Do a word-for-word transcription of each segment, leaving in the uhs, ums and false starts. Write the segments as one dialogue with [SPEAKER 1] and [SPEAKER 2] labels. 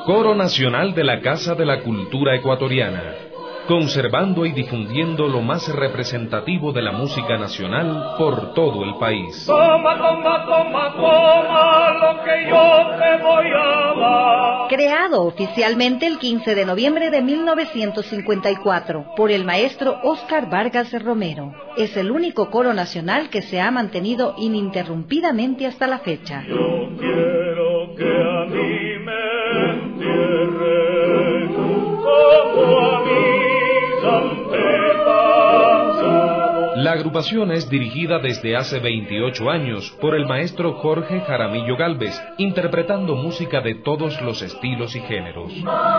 [SPEAKER 1] Coro Nacional de la Casa de la Cultura Ecuatoriana, conservando y difundiendo lo más representativo de la música nacional por todo el país.
[SPEAKER 2] Toma, toma, toma, toma lo que yo te voy a dar.
[SPEAKER 3] Creado oficialmente el quince de noviembre de mil novecientos cincuenta y cuatro por el maestro Óscar Vargas Romero, es el único coro nacional que se ha mantenido ininterrumpidamente hasta la fecha.
[SPEAKER 2] Yo quiero que a mí me entierren como a mis antepasados.
[SPEAKER 1] La agrupación es dirigida desde hace veintiocho años por el maestro Jorge Jaramillo Gálvez, interpretando música de todos los estilos y géneros.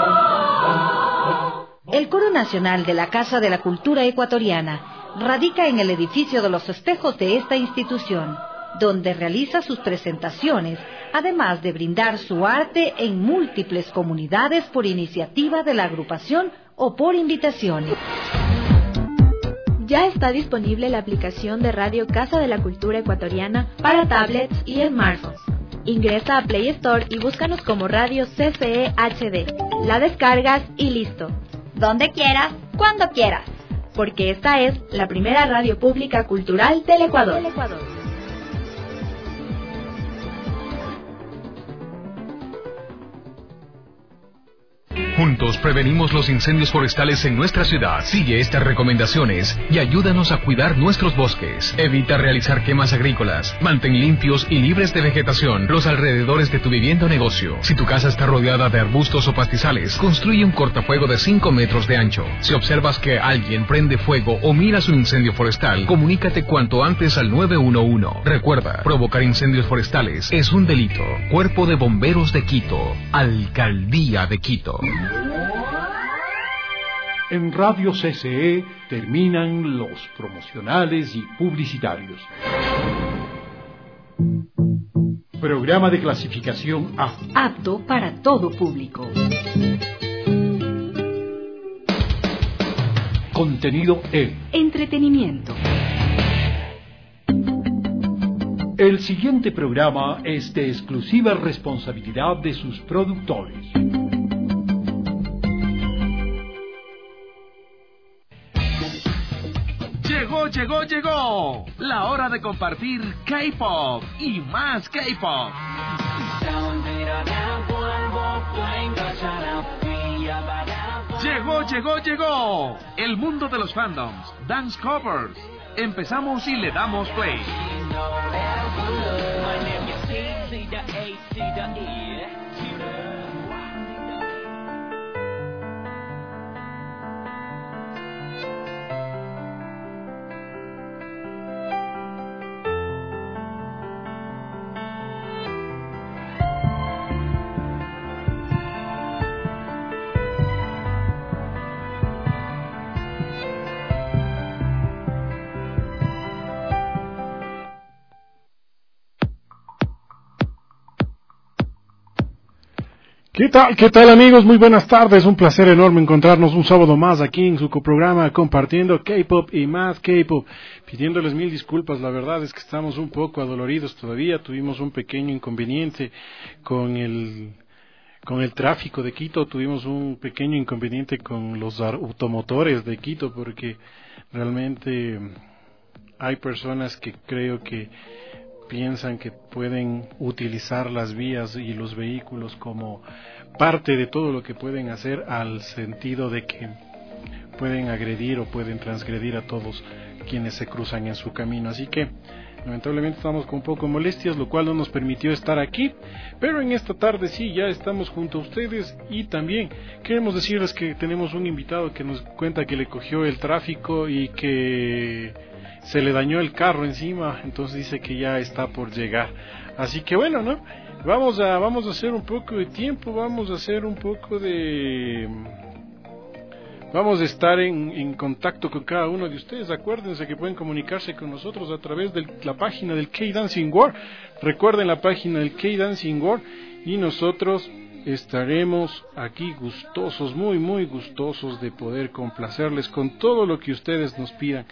[SPEAKER 3] El Coro Nacional de la Casa de la Cultura Ecuatoriana radica en el edificio de los espejos de esta institución, donde realiza sus presentaciones, además de brindar su arte en múltiples comunidades por iniciativa de la agrupación o por invitación.
[SPEAKER 4] Ya está disponible la aplicación de Radio Casa de la Cultura Ecuatoriana para tablets y smartphones. Ingresa a Play Store y búscanos como Radio C C E H D. La descargas y listo.
[SPEAKER 5] Donde quieras, cuando quieras.
[SPEAKER 4] Porque esta es la primera radio pública cultural del Ecuador. Del Ecuador.
[SPEAKER 6] Juntos prevenimos los incendios forestales en nuestra ciudad. Sigue estas recomendaciones y ayúdanos a cuidar nuestros bosques. Evita realizar quemas agrícolas. Mantén limpios y libres de vegetación los alrededores de tu vivienda o negocio. Si tu casa está rodeada de arbustos o pastizales, construye un cortafuego de cinco metros de ancho. Si observas que alguien prende fuego o miras un incendio forestal, comunícate cuanto antes al nueve uno uno. Recuerda, provocar incendios forestales es un delito. Cuerpo de Bomberos de Quito. Alcaldía de Quito.
[SPEAKER 7] En Radio C C E terminan los promocionales y publicitarios. Programa de clasificación A.
[SPEAKER 3] Apto para todo público.
[SPEAKER 7] Contenido E.
[SPEAKER 3] Entretenimiento.
[SPEAKER 7] El siguiente programa es de exclusiva responsabilidad de sus productores.
[SPEAKER 8] Llegó, llegó, llegó. La hora de compartir K-pop y más K-pop. Llegó, llegó, llegó. El mundo de los fandoms, dance covers. Empezamos y le damos play.
[SPEAKER 9] ¿Qué tal? ¿Qué tal, amigos? Muy buenas tardes, un placer enorme encontrarnos un sábado más aquí en su programa compartiendo K-pop y más K-pop, pidiéndoles mil disculpas. La verdad es que estamos un poco adoloridos todavía, tuvimos un pequeño inconveniente con el con el tráfico de Quito, tuvimos un pequeño inconveniente con los automotores de Quito, porque realmente hay personas que creo que piensan que pueden utilizar las vías y los vehículos como parte de todo lo que pueden hacer, al sentido de que pueden agredir o pueden transgredir a todos quienes se cruzan en su camino. Así que lamentablemente estamos con un poco molestias, lo cual no nos permitió estar aquí, pero en esta tarde sí, ya estamos junto a ustedes. Y también queremos decirles que tenemos un invitado que nos cuenta que le cogió el tráfico y que se le dañó el carro encima, entonces dice que ya está por llegar. Así que bueno, ¿no? Vamos a vamos a hacer un poco de tiempo, vamos a hacer un poco de... Vamos a estar en, en contacto con cada uno de ustedes. Acuérdense que pueden comunicarse con nosotros a través de la página del K-Dancing World. Recuerden la página del K-Dancing World y nosotros estaremos aquí gustosos, muy muy gustosos de poder complacerles con todo lo que ustedes nos pidan.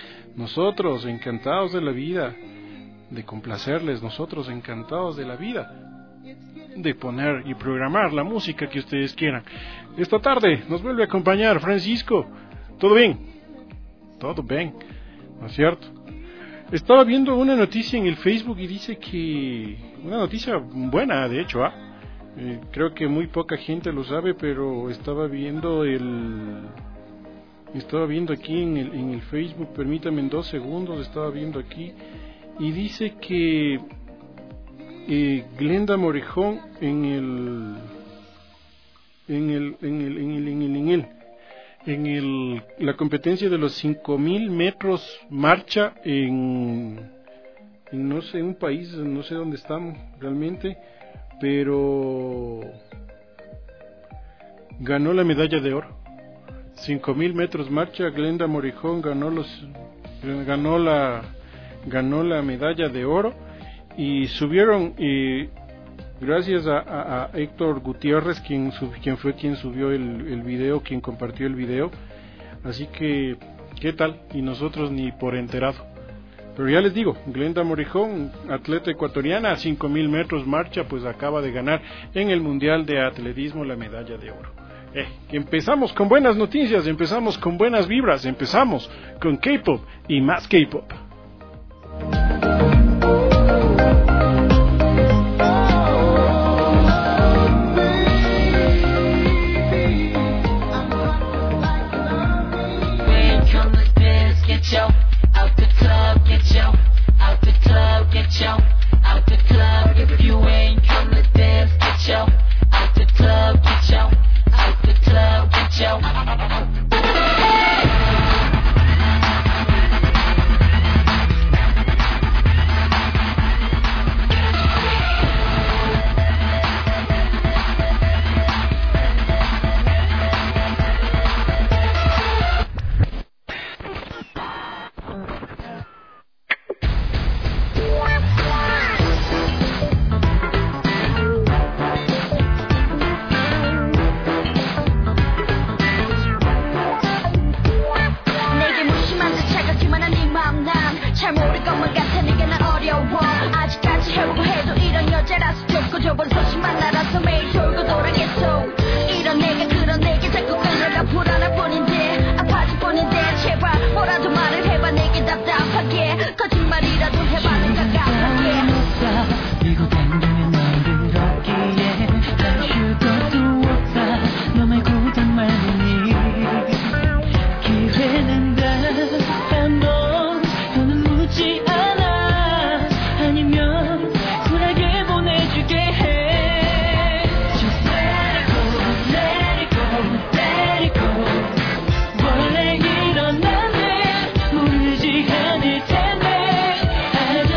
[SPEAKER 9] Nosotros encantados de la vida de complacerles, nosotros encantados de la vida de poner y programar la música que ustedes quieran. Esta tarde nos vuelve a acompañar Francisco. ¿Todo bien? Todo bien, ¿no es cierto? Estaba viendo una noticia en el Facebook y dice que... Una noticia buena, de hecho, ¿ah? Eh, creo que muy poca gente lo sabe, pero estaba viendo el... Estaba viendo aquí en el, en el Facebook, permítame en dos segundos, estaba viendo aquí, y dice que eh, Glenda Morejón en el... En el... En el... En el... En el... En el en el, la competencia de los cinco mil metros marcha en, en no sé, un país, no sé dónde estamos realmente, pero ganó la medalla de oro. cinco mil metros marcha, Glenda Morejón ganó los ganó la ganó la medalla de oro y subieron y gracias a, a, a Héctor Gutiérrez, quien, sub, quien fue quien subió el, el video, quien compartió el video. Así que, ¿qué tal? Y nosotros ni por enterado. Pero ya les digo, Glenda Morejón, atleta ecuatoriana, a cinco mil metros marcha, pues acaba de ganar en el Mundial de Atletismo la medalla de oro. Eh, empezamos con buenas noticias, empezamos con buenas vibras, empezamos con K-pop y más K-pop.
[SPEAKER 10] I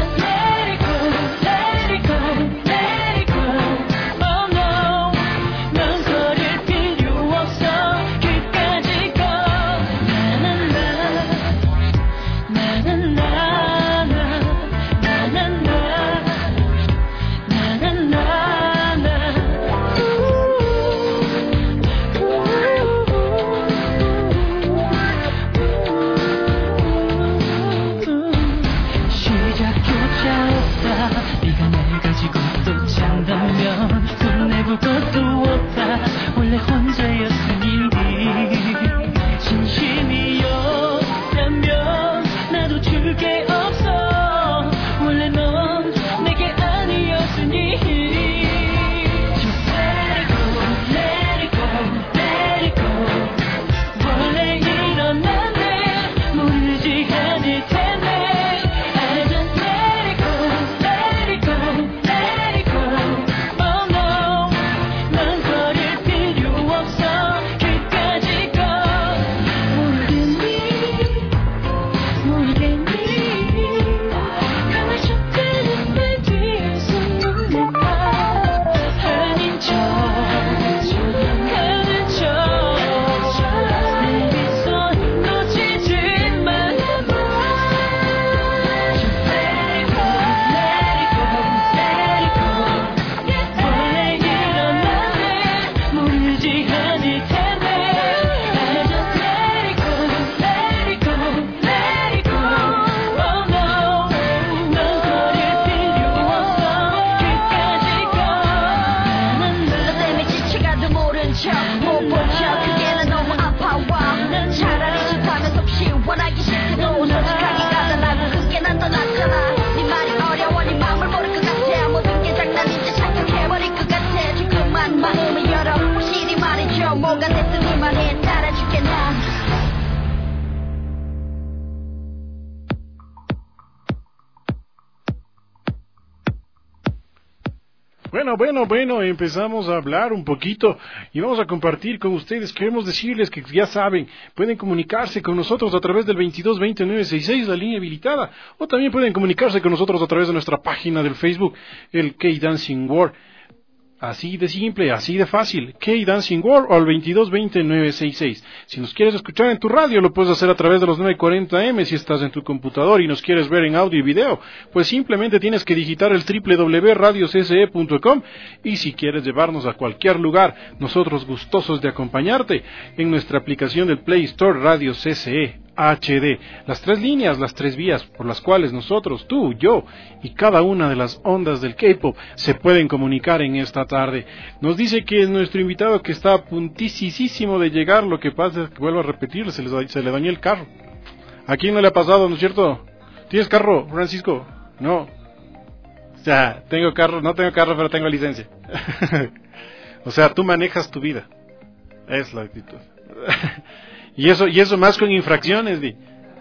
[SPEAKER 9] Bueno, bueno, bueno, empezamos a hablar un poquito y vamos a compartir con ustedes. Queremos decirles que ya saben, pueden comunicarse con nosotros a través del veintidós veinte nueve sesenta y seis, la línea habilitada, o también pueden comunicarse con nosotros a través de nuestra página del Facebook, el K-Dancing World. Así de simple, así de fácil. K-Dancing World o al veintidós veinte nueve sesenta y seis. Si nos quieres escuchar en tu radio, lo puedes hacer a través de los nueve cuarenta eme. Si estás en tu computador y nos quieres ver en audio y video, pues simplemente tienes que digitar el doble u doble u doble u punto radio c c e punto com. Y si quieres llevarnos a cualquier lugar, nosotros gustosos de acompañarte en nuestra aplicación del Play Store Radio C C E H D, las tres líneas, las tres vías por las cuales nosotros, tú, yo y cada una de las ondas del K-pop se pueden comunicar en esta tarde. Nos dice que es nuestro invitado que está a puntisísimo de llegar. Lo que pasa es que, vuelvo a repetir, se, les, se le dañó el carro. ¿A quién no le ha pasado, no es cierto? ¿Tienes carro, Francisco? No. O sea, tengo carro, no tengo carro, pero tengo licencia. O sea, tú manejas tu vida. Es la actitud. Y eso, y eso más con infracciones, di.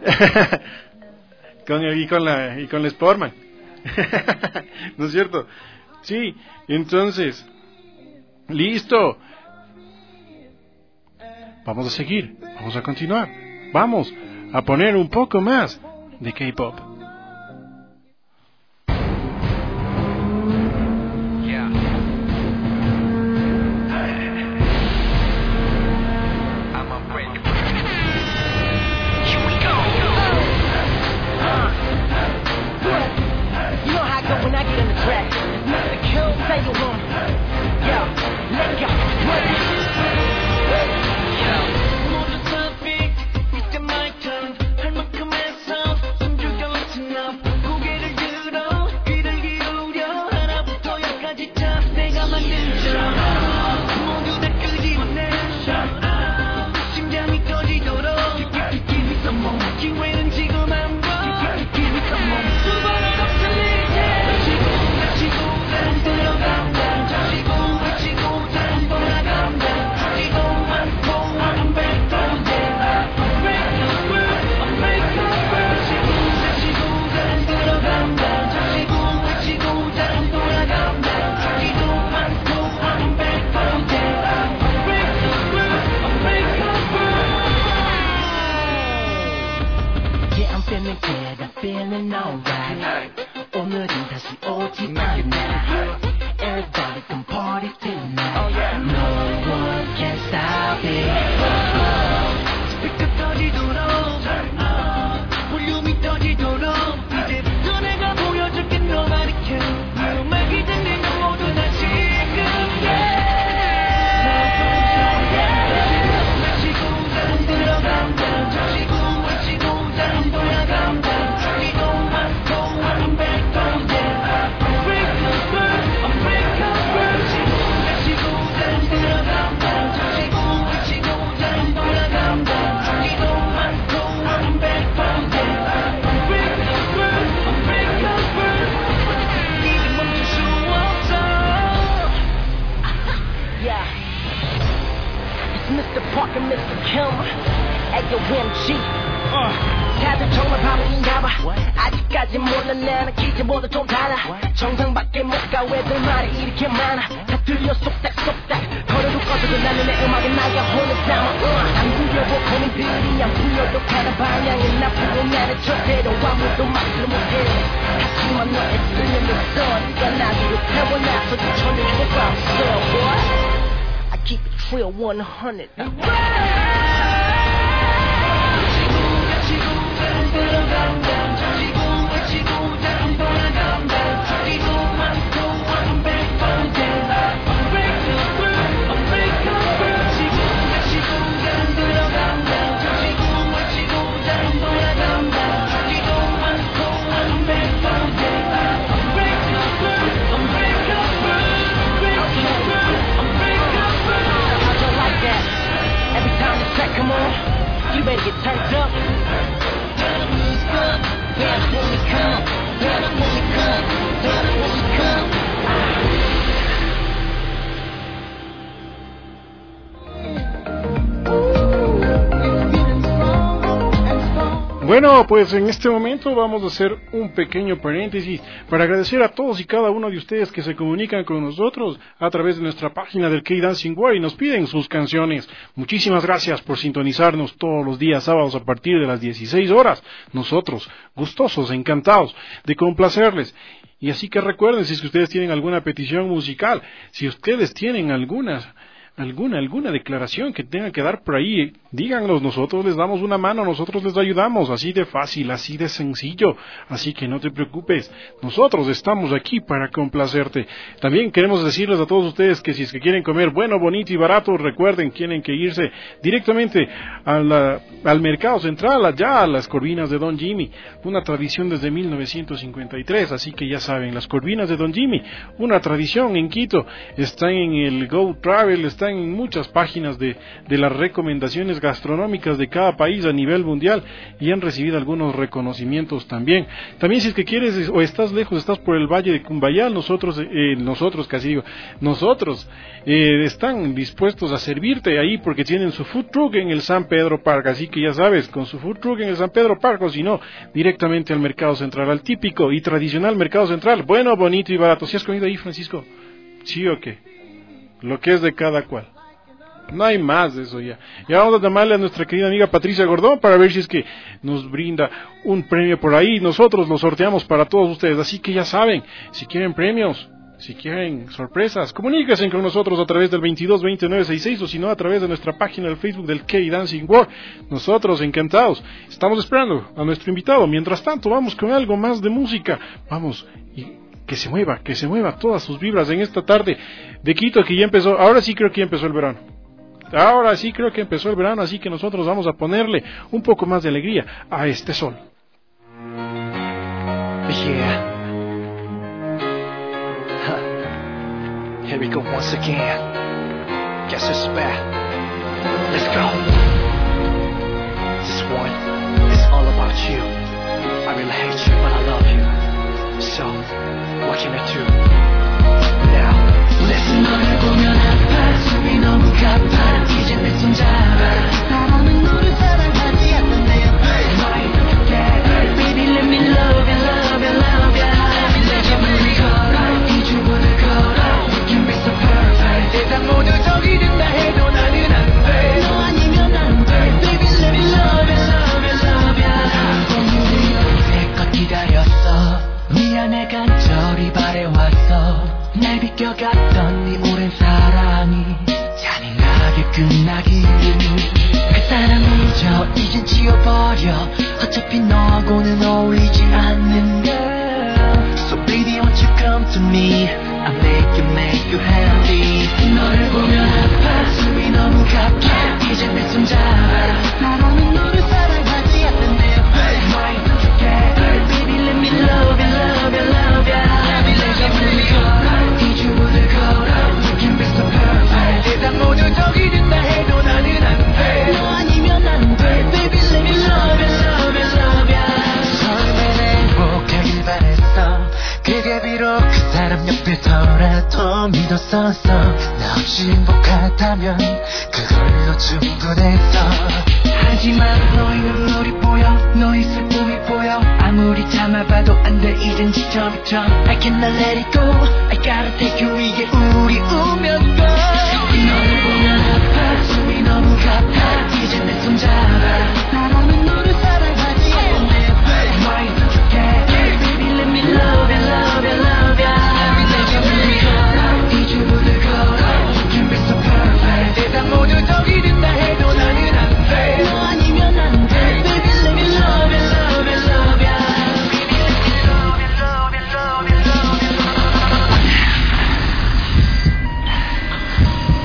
[SPEAKER 9] con, y con la, y con la Sportman. ¿No es cierto? Sí, entonces, listo. Vamos a seguir, vamos a continuar. Vamos a poner un poco más de K-pop.
[SPEAKER 10] one hundred. Come on.
[SPEAKER 9] Bueno, pues en este momento vamos a hacer un pequeño paréntesis para agradecer a todos y cada uno de ustedes que se comunican con nosotros a través de nuestra página del K-Dancing World y nos piden sus canciones. Muchísimas gracias por sintonizarnos todos los días sábados a partir de las dieciséis horas. Nosotros, gustosos, encantados de complacerles. Y así que recuerden, si es que ustedes tienen alguna petición musical, si ustedes tienen algunas... alguna alguna declaración que tengan que dar por ahí, díganlos, nosotros les damos una mano, nosotros les ayudamos, así de fácil, así de sencillo, así que no te preocupes, nosotros estamos aquí para complacerte. También queremos decirles a todos ustedes que si es que quieren comer bueno, bonito y barato, recuerden, tienen que irse directamente a la, al mercado central, allá a las corvinas de Don Jimmy, una tradición desde mil novecientos cincuenta y tres, así que ya saben, las corvinas de Don Jimmy, una tradición en Quito, están en el Go Travel, están en muchas páginas de, de las recomendaciones gastronómicas de cada país a nivel mundial y han recibido algunos reconocimientos también. También si es que quieres o estás lejos, estás por el Valle de Cumbayal, nosotros, eh, nosotros casi digo, nosotros eh, están dispuestos a servirte ahí porque tienen su food truck en el San Pedro Park, así que ya sabes, con su food truck en el San Pedro Park o si no, directamente al Mercado Central, al típico y tradicional Mercado Central, bueno, bonito y barato. ¿Sí has comido ahí, Francisco? ¿Sí o qué? Lo que es de cada cual. No hay más de eso ya. Ya vamos a llamarle a nuestra querida amiga Patricia Gordón para ver si es que nos brinda un premio por ahí. Nosotros lo sorteamos para todos ustedes. Así que ya saben, si quieren premios, si quieren sorpresas, comuníquense con nosotros a través del veintidós veintinueve sesenta y seis o si no a través de nuestra página del Facebook del K-Dancing World. Nosotros encantados. Estamos esperando a nuestro invitado. Mientras tanto, vamos con algo más de música. Vamos y... que se mueva, que se mueva todas sus vibras en esta tarde de Quito que ya empezó, ahora sí creo que ya empezó el verano, ahora sí creo que empezó el verano, así que nosotros vamos a ponerle un poco más de alegría a este sol.
[SPEAKER 10] Yeah. Huh. Here we go once again. Guess who's back? Let's go. This one is all about you. I really hate you, but I love you. So, what can I do? Now, listen. 너를 보면 아파, 숨이 너무 가파. 이제 내 손 잡아라. 사람은 너를 사랑하지 않는데 너의 눈에 baby let me love you, love you, love you. 내게 물이 걸어, 이 주문을 걸어. We can be so perfect. 세상 모두 저기 된다 해도 나는 안 돼. 너 아니면 안 돼. Baby let me love you, love you, love you. 오늘은 내껏 기다렸어. 미안해 간절히 바래왔어. 날 비껴갔던 네 오랜 사랑이 잔인하게 끝나기를. 그 사람 잊어 이젠 지워버려. 어차피 너하고는 어울리지 않는 girl. So baby won't you come to me. I'll make you make you happy. 너를 보면 아파 숨이 너무 가파. 이젠 내 손 잡아라. 사람은 너를 사랑하지 않는데 너의 선택해. Baby let me love you, love you, love you. 내게 물이 걸어 이 주문을 걸어. We can be so perfect. 세상 모두 저기 된다 해도 나는 안 돼. 너 아니면 안 돼. Baby let me love you, love you, love you. 처음엔 행복하길 바랬어. 그게 비록 그 사람 옆에서라도 믿었었어. 나 없이 행복하다면 그걸로 충분했어. 하지만 너의 눈물이 보여, 너의 슬픔이 보여. 아무리 참아봐도 안 돼 이젠 지쳐부터. I cannot let it go, I gotta take you. 이게 우리 운명인가. 너를 보면 아파 숨이 너무 가파. 이젠 내 손 잡아라. 사람은 너를 사랑하지 않는데 너의 선택해. Baby let me love you, love you, love you. 내게 물이 걸어 이 주문을 걸어. You can be so perfect. 세상 모두 저기 된다 해도 나는 안 돼. 너 아니면 안 돼. Baby let me love you, love you, love you. Baby let me love you, love you, love you, love you.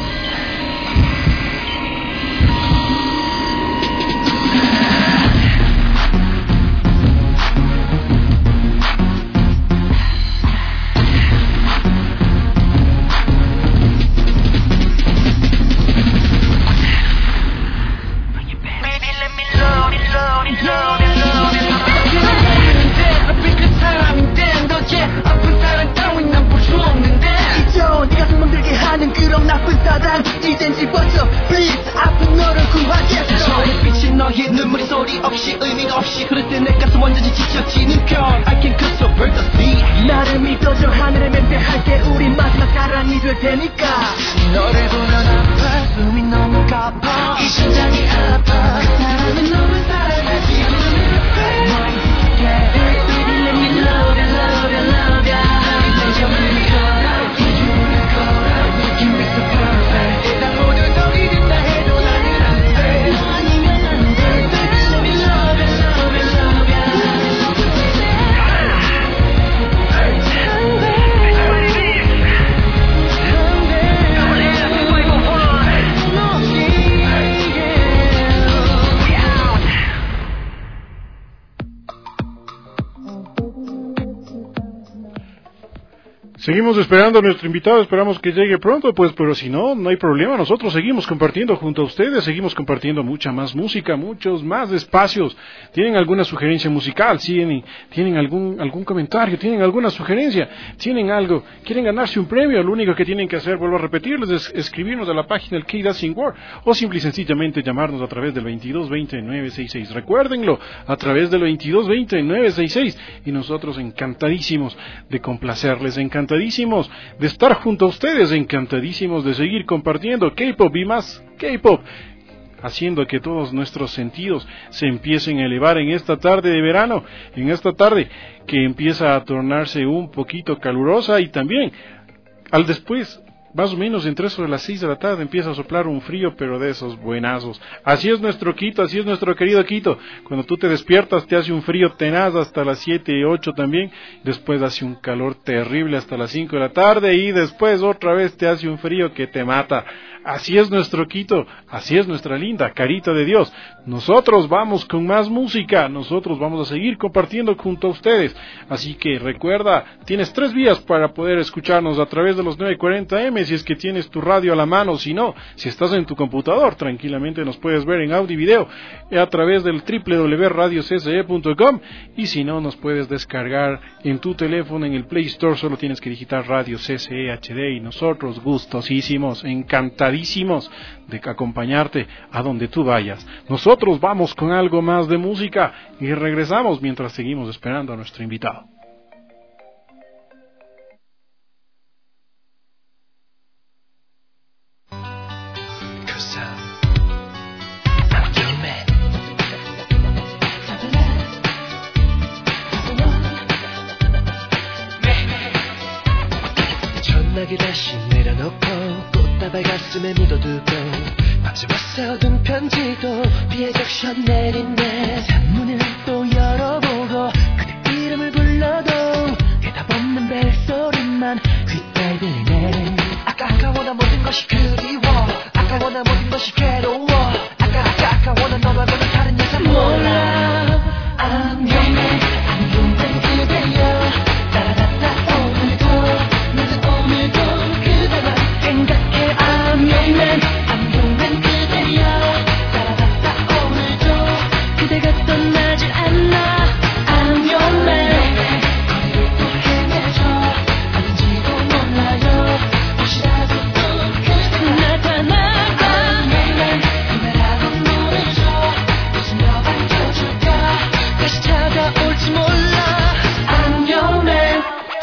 [SPEAKER 10] 역시 흐를 때 내 가슴 완전히 지쳐지는 편 I can cut so burn the sea 나를 믿어줘 하늘에 맹세할게 우린 마지막 사랑이 될 테니까 너를 보면 아파 숨이 너무 가파 이 심장이 아파 그 사람은 너무 사랑하지 너의 yeah baby let me love you love you love you 내 영혼을 걸어 기준을 걸어 making me so perfect 세상 모든 너희 된다 해도 나는 안돼 너 아니면 안돼 baby let me love you love you love you
[SPEAKER 9] Seguimos esperando a nuestro invitado, esperamos que llegue pronto, pues, pero si no, no hay problema, nosotros seguimos compartiendo junto a ustedes, seguimos compartiendo mucha más música, muchos más espacios. ¿Tienen alguna sugerencia musical? ¿Tienen, tienen algún, algún comentario? ¿Tienen alguna sugerencia? ¿Tienen algo? ¿Quieren ganarse un premio? Lo único que tienen que hacer, vuelvo a repetirles, es escribirnos a la página del K-Dancing World o simple y sencillamente llamarnos a través del veintidós veinte nueve sesenta y seis. Recuérdenlo, a través del veintidós veinte nueve sesenta y seis, y nosotros encantadísimos de complacerles, encantadísimos de estar junto a ustedes, encantadísimos de seguir compartiendo K-pop y más K-pop, haciendo que todos nuestros sentidos se empiecen a elevar en esta tarde de verano, en esta tarde que empieza a tornarse un poquito calurosa, y también al después, más o menos entre eso de las seis de la tarde, empieza a soplar un frío, pero de esos buenazos. Así es nuestro Quito, así es nuestro querido Quito. Cuando tú te despiertas te hace un frío tenaz hasta las siete y ocho también, después hace un calor terrible hasta las cinco de la tarde, y después otra vez te hace un frío que te mata. Así es nuestro Quito, así es nuestra linda carita de Dios. Nosotros vamos con más música, nosotros vamos a seguir compartiendo junto a ustedes. Así que recuerda, tienes tres vías para poder escucharnos: a través de los nueve cuarenta eme, si es que tienes tu radio a la mano; si no, si estás en tu computador, tranquilamente nos puedes ver en audio y video a través del doble u doble u doble u punto radio c s e punto com, y si no, nos puedes descargar en tu teléfono en el Play Store. Solo tienes que digitar Radio C S E H D, y nosotros gustosísimos, encantadísimos de acompañarte a donde tú vayas. Nosotros vamos con algo más de música y regresamos mientras seguimos esperando a nuestro invitado.
[SPEAKER 10] 전화기 다시 내려놓고 꽃다발 가슴에 묻어두고 마지막 써둔 편지도 비에 적셔 내린네. 창문을 또 열어보고 그대 이름을 불러도 대답 없는 벨소리만 귓가에 들리네. 아까 아까워나 모든 것이 그리워, 아까워나 모든 것이 괴로워, 아까 아까 아까워나 너와는 다른 여자 몰라. I'm your man, I'm your man 그대여. 따라따라 오늘도 너는 오늘도 그대만 생각해. I'm your man, I'm your man 그대여. 따라따라 오늘도 그대가 떠나질 않아. I'm your man. 거리를 또 헤매져 어딘지도 몰라요. 혹시라도 또 그대가 나타나. I'm your man. 그대라고 모르죠. 무슨 너 반겨줄까. 다시 찾아올지 몰라. I'm your man.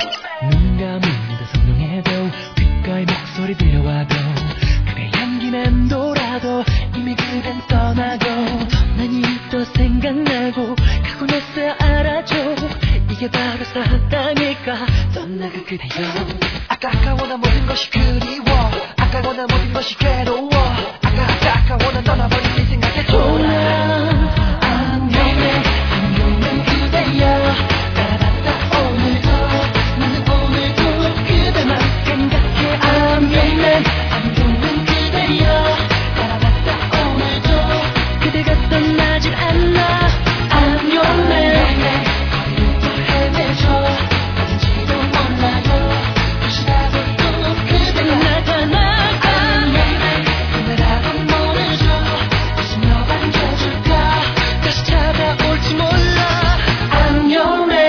[SPEAKER 10] 눈 감으면서 성령해도 귓가에 목소리 들려와도 그대 향기 맴돌아도 이미 그댄 떠나고 떠나니 또 생각나고 가고 나서야 알아줘 이게 바로 사랑일까. 떠나가 그대여. 아까 아까워나 모든 것이 그리워, 아까워나 모든 것이 괴로워, 아까 아까 아까워나 떠나버린 네 생각에 돌아. I'm your man, I'm your man 그대여. 따라따라 오늘도 나는 오늘도 그대만 생각해. I'm your man, I'm your man 그대여. 따라따라 오늘도 그대가 떠나질 않아. I'm your man. 거리를 또 헤매져 어딘지도 몰라요. 혹시라도 또 그대가 나타나. I'm your man. 그대라고 모르죠. 무슨 너 반겨줄까. 다시 찾아올지 몰라. I'm your man.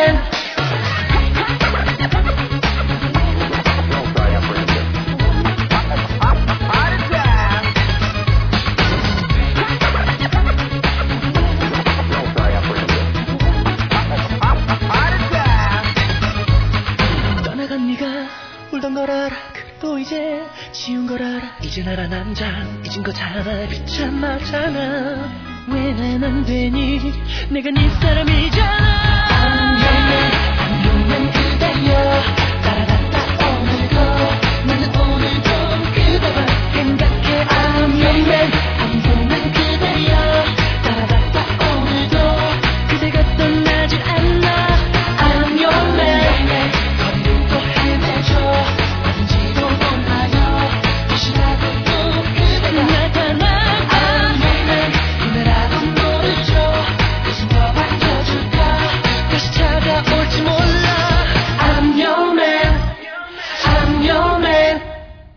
[SPEAKER 10] 걸 알아 그래도 이제 지운 걸 알아 이제 나란 남자 잊은 거잖아 귀찮았잖아 왜 난 안 되니 내가 네 사람이잖아 I'm your man I'm your man 그대여 따라갔다 오늘도 나는 오늘도 그대만 생각해 I'm your man I'm your man 그대여 따라갔다 오늘도 그대가 떠나질 않아 I'm your man 거리를 또 헤매줘 어딘지도 몰라요 다시라도 또 그대가 나타나 I'm your man 꿈에라도 모르죠 무슨 더 밝혀줄까 다시 찾아올지 몰라 I'm your man I'm your man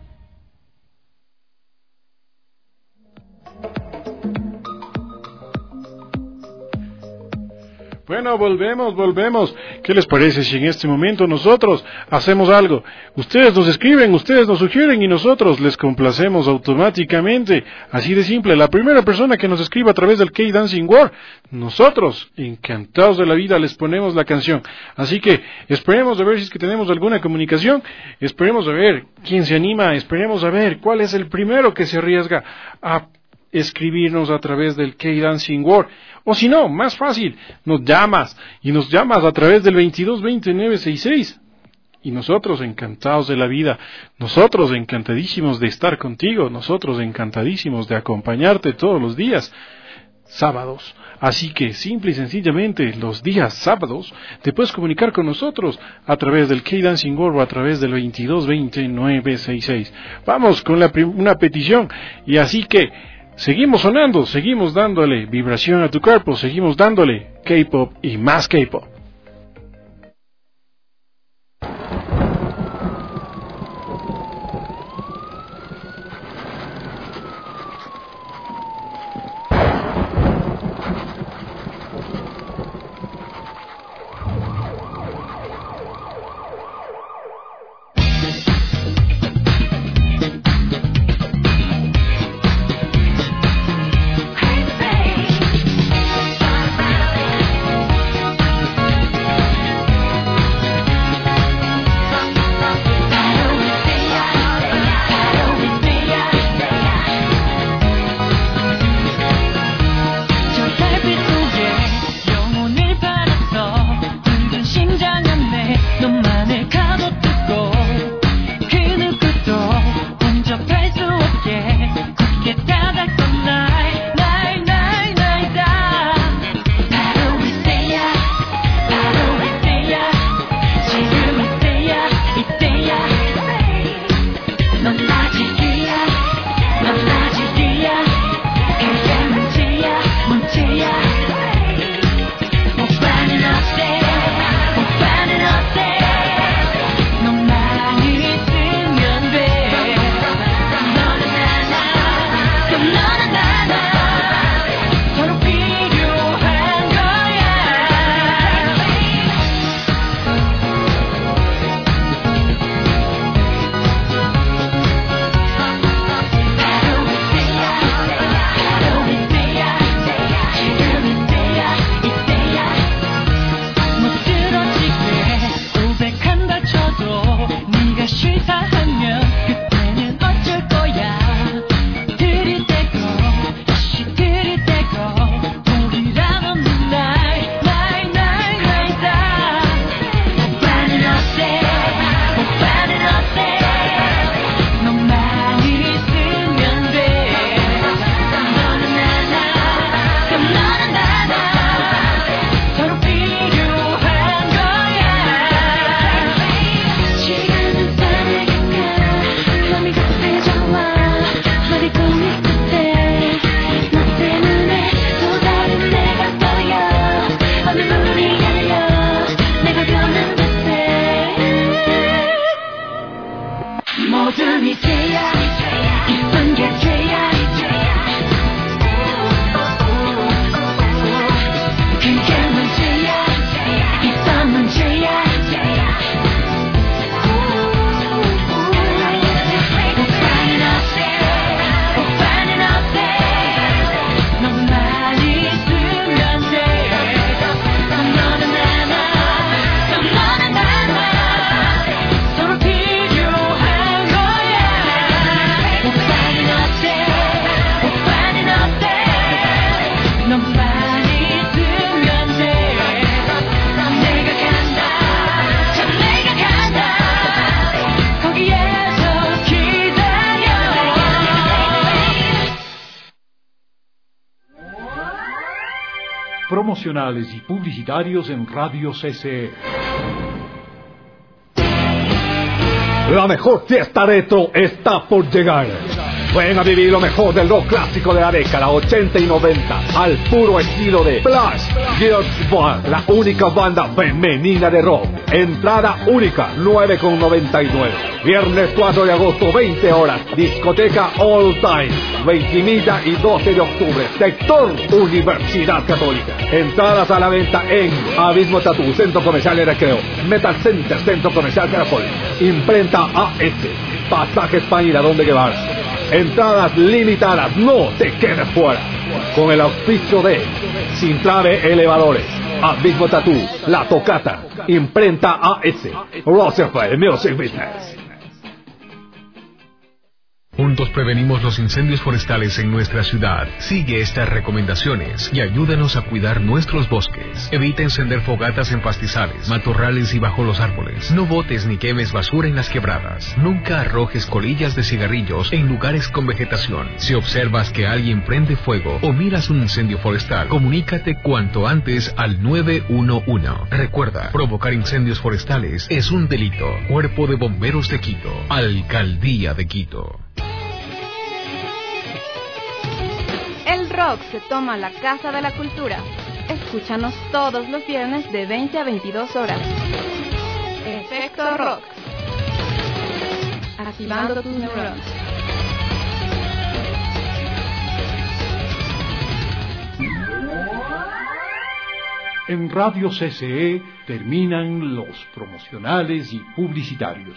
[SPEAKER 9] Bueno, volvemos, volvemos. ¿Qué les parece si en este momento nosotros hacemos algo? Ustedes nos escriben, ustedes nos sugieren y nosotros les complacemos automáticamente. Así de simple. La primera persona que nos escriba a través del K-Dancing World, nosotros, encantados de la vida, les ponemos la canción. Así que esperemos a ver si es que tenemos alguna comunicación. Esperemos a ver quién se anima. Esperemos a ver cuál es el primero que se arriesga a escribirnos a través del K-Dancing World. O si no, más fácil, nos llamas y nos llamas a través del veintidós veinte nueve sesenta y seis y nosotros encantados de la vida, nosotros encantadísimos de estar contigo, nosotros encantadísimos de acompañarte todos los días sábados. Así que simple y sencillamente los días sábados te puedes comunicar con nosotros a través del K-Dancing World o a través del veintidós veinte nueve sesenta y seis. Vamos con la una petición y así que seguimos sonando, seguimos dándole vibración a tu cuerpo, seguimos dándole K-pop y más K-pop.
[SPEAKER 7] promocionales y publicitarios en Radio C C E.
[SPEAKER 11] La mejor fiesta retro está por llegar. Ven a vivir lo mejor del rock clásico de la década ochenta y noventa al puro estilo de Flash Girls Band, la única banda femenina de rock. Entrada única, nueve con noventa y nueve. Viernes cuatro de agosto, veinte horas. Discoteca All Time, Ventimilla y doce de octubre. Sector Universidad Católica. Entradas a la venta en Abismo Tatú, Centro Comercial de Recreo, Metal Center, Centro Comercial Caracol, Imprenta A S, Pasaje España y la Donde Guevara. Entradas limitadas, no te quedes fuera. Con el auspicio de Sintrave Elevadores, Abismo Tatú, La Tocata, Imprenta A S, Roosevelt Music Business.
[SPEAKER 6] Juntos prevenimos los incendios forestales en nuestra ciudad. Sigue estas recomendaciones y ayúdanos a cuidar nuestros bosques. Evita encender fogatas en pastizales, matorrales y bajo los árboles. No botes ni quemes basura en las quebradas. Nunca arrojes colillas de cigarrillos en lugares con vegetación. Si observas que alguien prende fuego o miras un incendio forestal, comunícate cuanto antes al nueve uno uno. Recuerda, provocar incendios forestales es un delito. Cuerpo de Bomberos de Quito, Alcaldía de Quito.
[SPEAKER 4] El rock se toma la Casa de la Cultura. Escúchanos todos los viernes de veinte a veintidós horas. Efecto Rock. Activando tus neuronas.
[SPEAKER 7] En Radio C C E terminan los promocionales y publicitarios.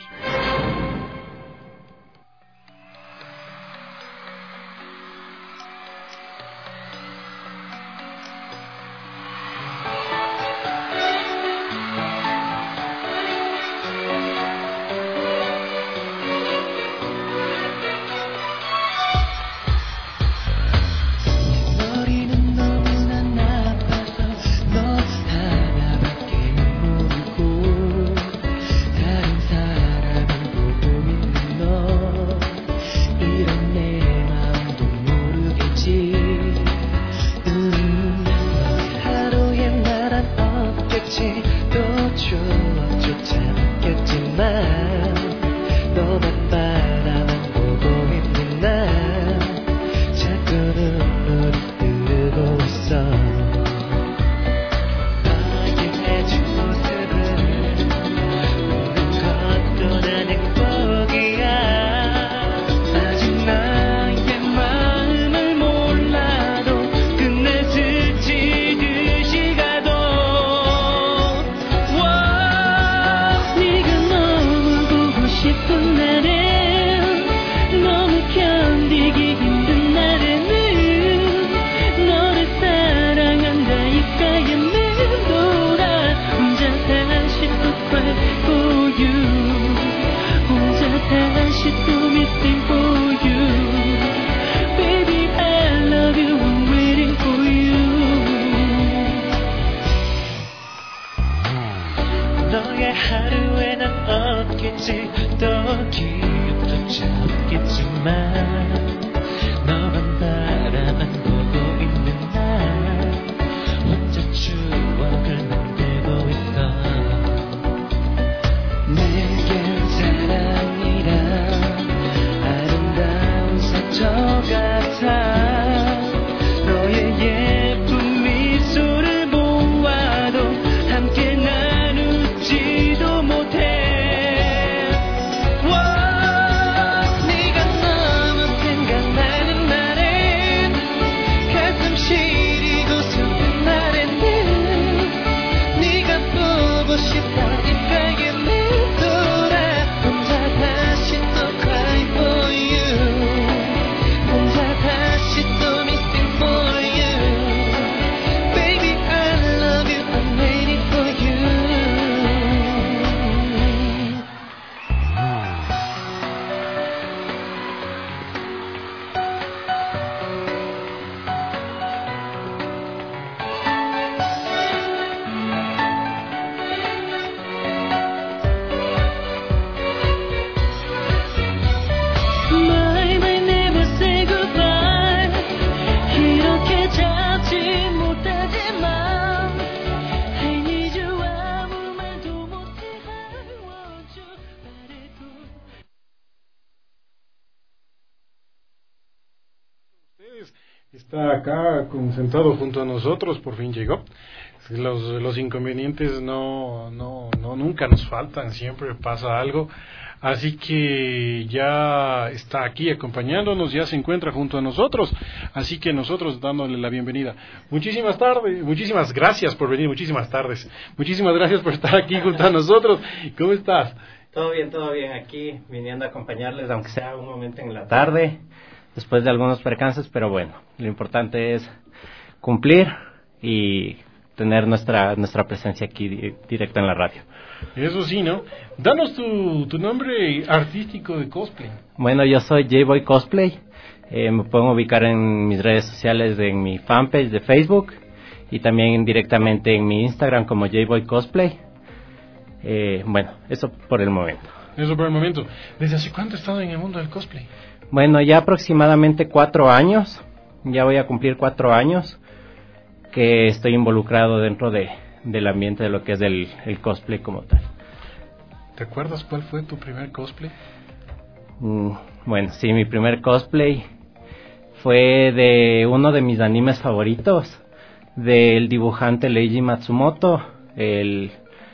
[SPEAKER 9] Vázquez está acá con, sentado junto a nosotros, por fin llegó. Los, los inconvenientes no, no, no, nunca nos faltan, siempre pasa algo. Así que ya está aquí acompañándonos, ya se encuentra junto a nosotros, así que nosotros dándole la bienvenida. Muchísimas tardes, muchísimas gracias por venir, muchísimas tardes. Muchísimas gracias por estar aquí junto a nosotros. ¿Cómo estás?
[SPEAKER 12] Todo bien, todo bien, aquí viniendo a acompañarles, aunque sea un momento en la tarde, después de algunos percances, pero bueno, lo importante es cumplir y tener nuestra nuestra presencia aquí di- directa en la radio.
[SPEAKER 9] Eso sí, ¿no? Danos tu, tu nombre artístico de cosplay.
[SPEAKER 12] Bueno, yo soy J-Boy Cosplay, eh, me pueden ubicar en mis redes sociales, en mi fanpage de Facebook y también directamente en mi Instagram como J-Boy Cosplay. Eh, bueno, eso por el momento.
[SPEAKER 9] Eso por el momento. ¿Desde hace cuánto has estado en el mundo del cosplay?
[SPEAKER 12] Bueno, ya aproximadamente cuatro años, ya voy a cumplir cuatro años que estoy involucrado dentro de, del ambiente de lo que es el, el cosplay como tal.
[SPEAKER 9] ¿Te acuerdas cuál fue tu primer cosplay?
[SPEAKER 12] Mm, bueno, sí, mi primer cosplay fue de uno de mis animes favoritos, del dibujante Leiji Matsumoto. El,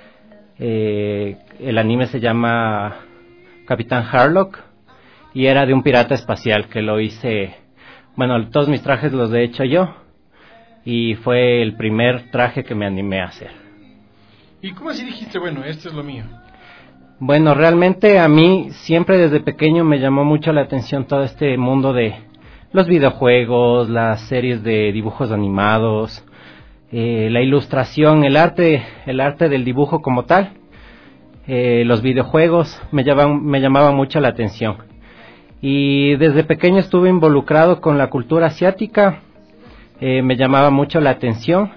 [SPEAKER 12] eh, el anime se llama Capitán Harlock y era de un pirata espacial que lo hice, bueno, todos mis trajes los he hecho yo. Y fue el primer traje que me animé a hacer.
[SPEAKER 9] ¿Y cómo así dijiste, bueno, este es lo mío?
[SPEAKER 12] Bueno, realmente a mí siempre desde pequeño me llamó mucho la atención todo este mundo de los videojuegos, las series de dibujos animados, eh, la ilustración, el arte, el arte del dibujo como tal, eh, los videojuegos me llamaban, me llamaban mucho la atención. Y desde pequeño estuve involucrado con la cultura asiática. Eh, me llamaba mucho la atención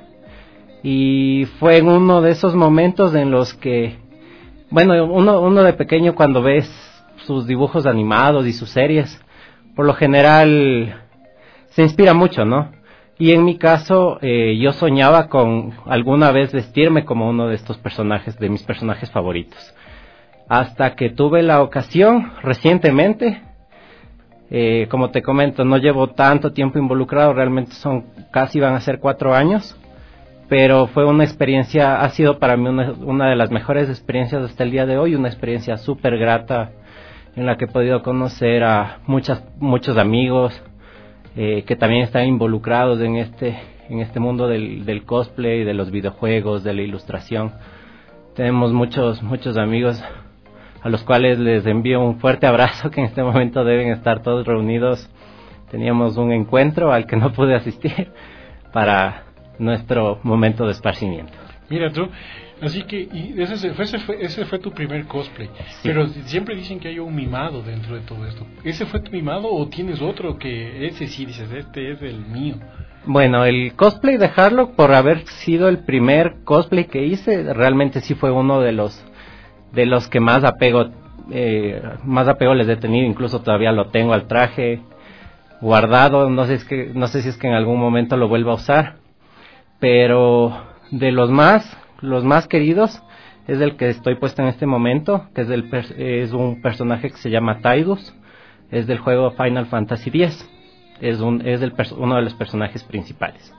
[SPEAKER 12] y fue en uno de esos momentos en los que, bueno, uno, uno de pequeño cuando ves sus dibujos animados y sus series, por lo general se inspira mucho, ¿no? Y en mi caso, eh, yo soñaba con alguna vez vestirme como uno de estos personajes, de mis personajes favoritos. Hasta que tuve la ocasión, recientemente. Eh, como te comento, no llevo tanto tiempo involucrado, realmente son casi van a ser cuatro años, pero fue una experiencia, ha sido para mí una, una de las mejores experiencias hasta el día de hoy, una experiencia súper grata en la que he podido conocer a muchas, muchos amigos eh, que también están involucrados en este, en este mundo del, del cosplay, de los videojuegos, de la ilustración. Tenemos muchos, muchos amigos a los cuales les envío un fuerte abrazo, que en este momento deben estar todos reunidos. Teníamos un encuentro al que no pude asistir para nuestro momento de esparcimiento.
[SPEAKER 9] Mira tú, así que y ese, fue, ese, fue, ese fue tu primer cosplay, sí. Pero siempre dicen que hay un mimado dentro de todo esto. ¿Ese fue tu mimado o tienes otro que ese sí dices, este es el mío?
[SPEAKER 12] Bueno, el cosplay de Harlock, por haber sido el primer cosplay que hice, realmente sí fue uno de los de los que más apego eh, más apego les he tenido, incluso todavía lo tengo al traje guardado, no sé, es que, no sé si es que en algún momento lo vuelva a usar, pero de los más los más queridos es el que estoy puesto en este momento, que es, del, es un personaje que se llama Tidus, es del juego Final Fantasy diez, es, un, es el, uno de los personajes principales.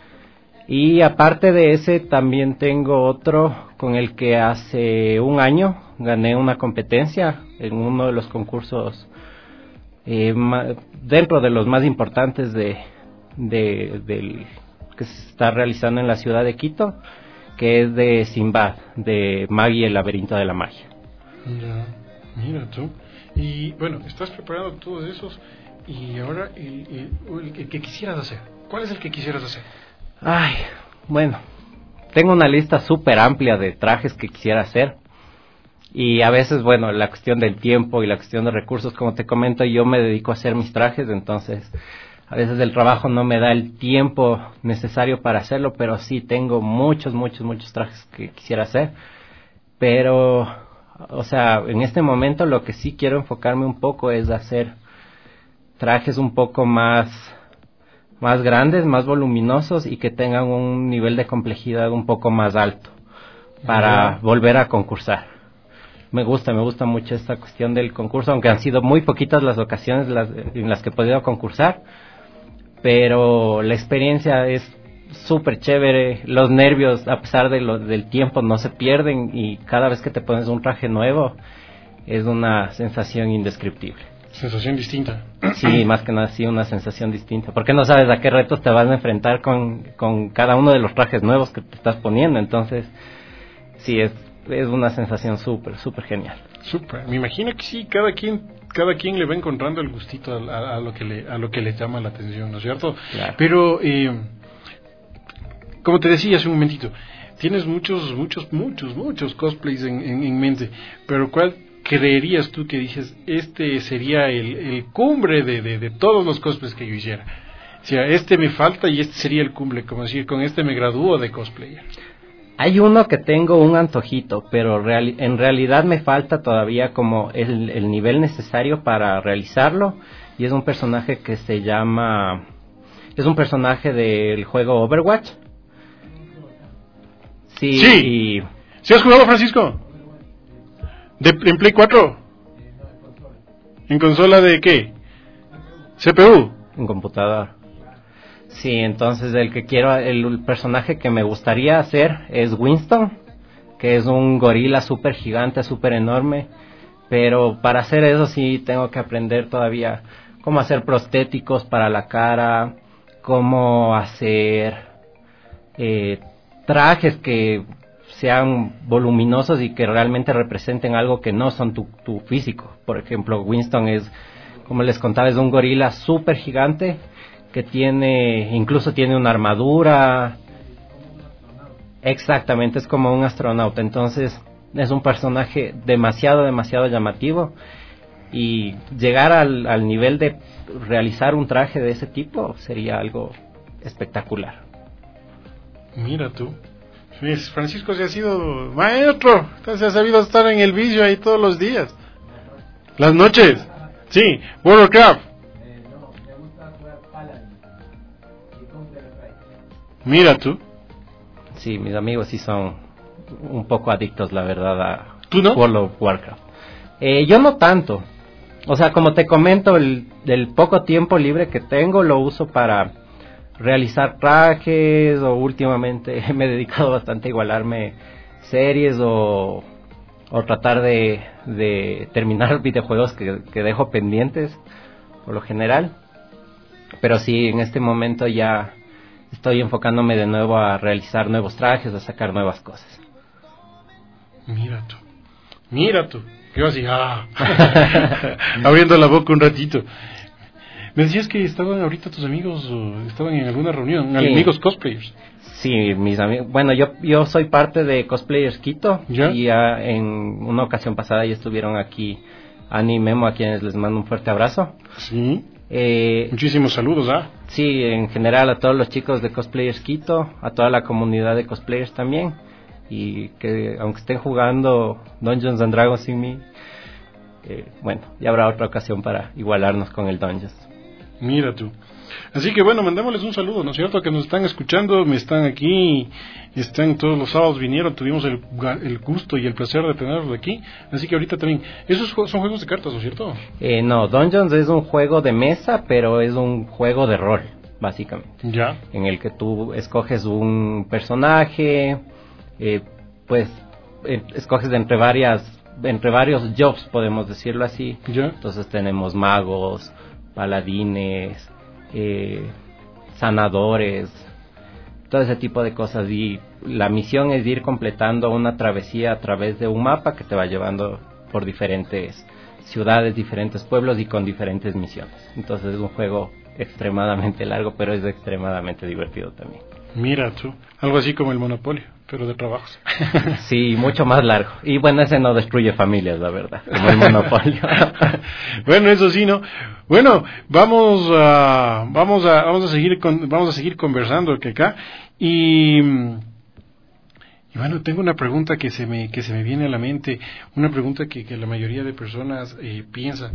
[SPEAKER 12] Y aparte de ese también tengo otro con el que hace un año gané una competencia en uno de los concursos eh, ma, dentro de los más importantes de, de del que se está realizando en la ciudad de Quito, que es de Sinbad, de Maggie y el laberinto de la magia.
[SPEAKER 9] Ya, mira tú. Y bueno, estás preparando todos esos y ahora el, el, el que quisieras hacer. ¿Cuál es el que quisieras hacer?
[SPEAKER 12] Ay, bueno, tengo una lista súper amplia de trajes que quisiera hacer y a veces, bueno, la cuestión del tiempo y la cuestión de recursos, como te comento, yo me dedico a hacer mis trajes, entonces a veces el trabajo no me da el tiempo necesario para hacerlo, pero sí tengo muchos, muchos, muchos trajes que quisiera hacer, pero, o sea, en este momento lo que sí quiero enfocarme un poco es hacer trajes un poco más... más grandes, más voluminosos y que tengan un nivel de complejidad un poco más alto para volver a concursar. Me gusta, me gusta mucho esta cuestión del concurso, aunque han sido muy poquitas las ocasiones las, en las que he podido concursar, pero la experiencia es súper chévere, los nervios a pesar de lo, del tiempo no se pierden y cada vez que te pones un traje nuevo es una sensación indescriptible.
[SPEAKER 9] Sensación distinta.
[SPEAKER 12] Sí, más que nada sí, una sensación distinta, porque no sabes a qué retos te vas a enfrentar con, con cada uno de los trajes nuevos que te estás poniendo, entonces sí, es, es una sensación súper, súper genial.
[SPEAKER 9] Súper, me imagino que sí, cada quien cada quien le va encontrando el gustito a, a, a lo que le a lo que le llama la atención, ¿no es cierto?
[SPEAKER 12] Claro.
[SPEAKER 9] Pero, eh, como te decía hace un momentito, tienes muchos, muchos, muchos, muchos cosplays en, en, en mente, pero ¿cuál creerías tú que dices, este sería el, el cumbre de, de, de todos los cosplays que yo hiciera? O sea, este me falta y este sería el cumbre, como decir, con este me gradúo de cosplayer.
[SPEAKER 12] Hay uno que tengo un antojito, pero real, en realidad me falta todavía como el, el nivel necesario para realizarlo, y es un personaje que se llama, es un personaje del juego Overwatch. Sí.
[SPEAKER 9] Sí.
[SPEAKER 12] Y...
[SPEAKER 9] ¿Sí has jugado, Francisco? ¿De, ¿En Play cuatro? ¿En consola de qué? ¿C P U?
[SPEAKER 12] En computador. Sí, entonces el que quiero, el, el personaje que me gustaría hacer es Winston, que es un gorila súper gigante, súper enorme, pero para hacer eso sí tengo que aprender todavía cómo hacer prostéticos para la cara, cómo hacer eh, trajes que sean voluminosos y que realmente representen algo que no son tu, tu físico. Por ejemplo, Winston es, como les contaba, es un gorila súper gigante que tiene, incluso tiene una armadura. Exactamente, es como un astronauta. Entonces es un personaje demasiado, demasiado llamativo, y llegar al, al nivel de realizar un traje de ese tipo sería algo espectacular.
[SPEAKER 9] Mira tú, Francisco se ha sido maestro, se ha sabido estar en el vicio ahí todos los días. Las noches, sí, World of Warcraft. Mira tú.
[SPEAKER 12] Sí, mis amigos sí son un poco adictos, la verdad, a
[SPEAKER 9] ¿Tú no?
[SPEAKER 12] World of Warcraft. Eh, yo no tanto. O sea, como te comento, el, el poco tiempo libre que tengo lo uso para realizar trajes, o últimamente me he dedicado bastante a igualarme series o, o tratar de, de terminar videojuegos que, que dejo pendientes por lo general. Pero sí, en este momento ya estoy enfocándome de nuevo a realizar nuevos trajes, a sacar nuevas cosas.
[SPEAKER 9] Mira tú, mira tú, que yo así, ah, abriendo la boca un ratito. Me decías que estaban ahorita tus amigos, o estaban en alguna reunión, sí. Amigos cosplayers.
[SPEAKER 12] Sí, mis amigos. Bueno, yo yo soy parte de Cosplayers Quito.
[SPEAKER 9] ¿Ya?
[SPEAKER 12] Y ya en una ocasión pasada ya estuvieron aquí Ani y Memo, a quienes les mando un fuerte abrazo.
[SPEAKER 9] Sí.
[SPEAKER 12] Eh,
[SPEAKER 9] Muchísimos saludos, ¿ah?
[SPEAKER 12] Sí, en general a todos los chicos de Cosplayers Quito, a toda la comunidad de cosplayers también, y que aunque estén jugando Dungeons and Dragons sin mí, eh, bueno, ya habrá otra ocasión para igualarnos con el Dungeons.
[SPEAKER 9] Mira tú. Así que bueno, mandémosles un saludo, ¿no es cierto? Que nos están escuchando, me están aquí, están todos los sábados, vinieron, tuvimos el, el gusto y el placer de tenerlos aquí. Así que ahorita también, esos son juegos de cartas, ¿no es cierto?
[SPEAKER 12] Eh, no, Dungeons es un juego de mesa, pero es un juego de rol, básicamente.
[SPEAKER 9] Ya.
[SPEAKER 12] En el que tú escoges un personaje, eh, pues eh, escoges de entre varias, entre varios jobs, podemos decirlo así.
[SPEAKER 9] Ya.
[SPEAKER 12] Entonces tenemos magos, paladines, eh, sanadores, todo ese tipo de cosas, y la misión es ir completando una travesía a través de un mapa que te va llevando por diferentes ciudades, diferentes pueblos y con diferentes misiones. Entonces es un juego extremadamente largo, pero es extremadamente divertido también.
[SPEAKER 9] Mira tú, algo así como el Monopolio, pero de trabajos.
[SPEAKER 12] Sí, mucho más largo. Y bueno, ese no destruye familias, la verdad, como el Monopolio.
[SPEAKER 9] Bueno, eso sí, ¿no? Bueno, vamos a vamos a vamos a seguir con, vamos a seguir conversando que acá y y bueno, tengo una pregunta que se me que se me viene a la mente, una pregunta que, que la mayoría de personas eh, piensa.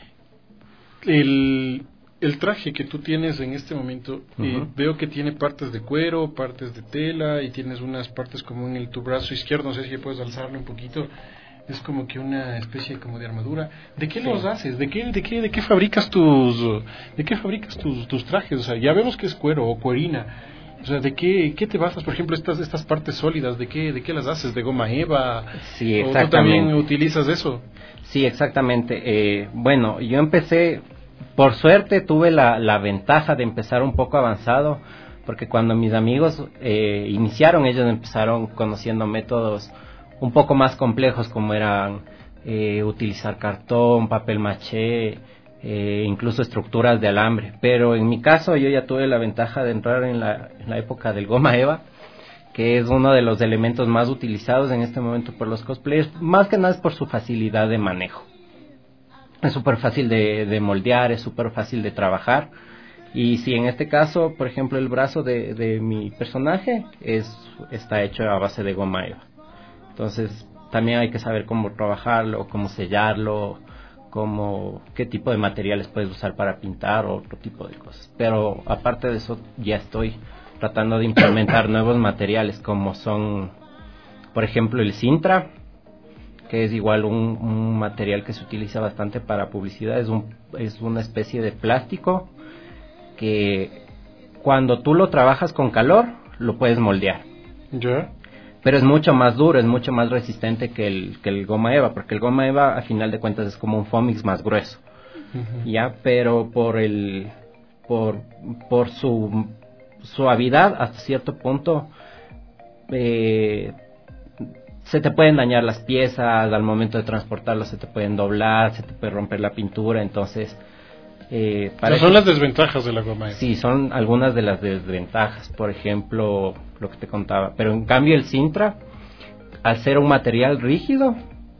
[SPEAKER 9] El El traje que tú tienes en este momento, uh-huh. eh, veo que tiene partes de cuero, partes de tela, y tienes unas partes como en el, tu brazo izquierdo, no sé si puedes alzarlo un poquito, es como que una especie como de armadura. ¿De qué sí. los haces? ¿De qué, de qué, de qué fabricas tus, de qué fabricas tus, tus trajes? O sea, ya vemos que es cuero o cuerina. O sea, ¿de qué, qué te basas? Por ejemplo, estas, estas partes sólidas, ¿de qué, de qué las haces? ¿De goma eva?
[SPEAKER 12] Sí, exactamente.
[SPEAKER 9] ¿O tú también utilizas eso?
[SPEAKER 12] Sí, exactamente. Eh, bueno, yo empecé, por suerte tuve la, la ventaja de empezar un poco avanzado, porque cuando mis amigos eh, iniciaron, ellos empezaron conociendo métodos un poco más complejos, como eran eh, utilizar cartón, papel maché, eh, incluso estructuras de alambre. Pero en mi caso yo ya tuve la ventaja de entrar en la, en la época del goma eva, que es uno de los elementos más utilizados en este momento por los cosplayers, más que nada es por su facilidad de manejo. Es súper fácil de, de moldear, es súper fácil de trabajar. Y si en este caso, por ejemplo, el brazo de, de mi personaje es está hecho a base de goma eva. Entonces, también hay que saber cómo trabajarlo, cómo sellarlo, cómo, qué tipo de materiales puedes usar para pintar o otro tipo de cosas. Pero aparte de eso, ya estoy tratando de implementar nuevos materiales como son, por ejemplo, el Sintra, que es igual un, un material que se utiliza bastante para publicidad. Es, un, es una especie de plástico que cuando tú lo trabajas con calor, lo puedes moldear.
[SPEAKER 9] ¿Ya?
[SPEAKER 12] Pero es mucho más duro, es mucho más resistente que el, que el goma eva, porque el goma eva, a final de cuentas, es como un Fomix más grueso. Uh-huh. Ya, pero por el por por su suavidad hasta cierto punto eh, se te pueden dañar las piezas al momento de transportarlas, se te pueden doblar, se te puede romper la pintura. Entonces eh,
[SPEAKER 9] para son las desventajas de la goma eva.
[SPEAKER 12] Sí, son algunas de las desventajas. Por ejemplo, lo que te contaba, pero en cambio el Sintra, al ser un material rígido,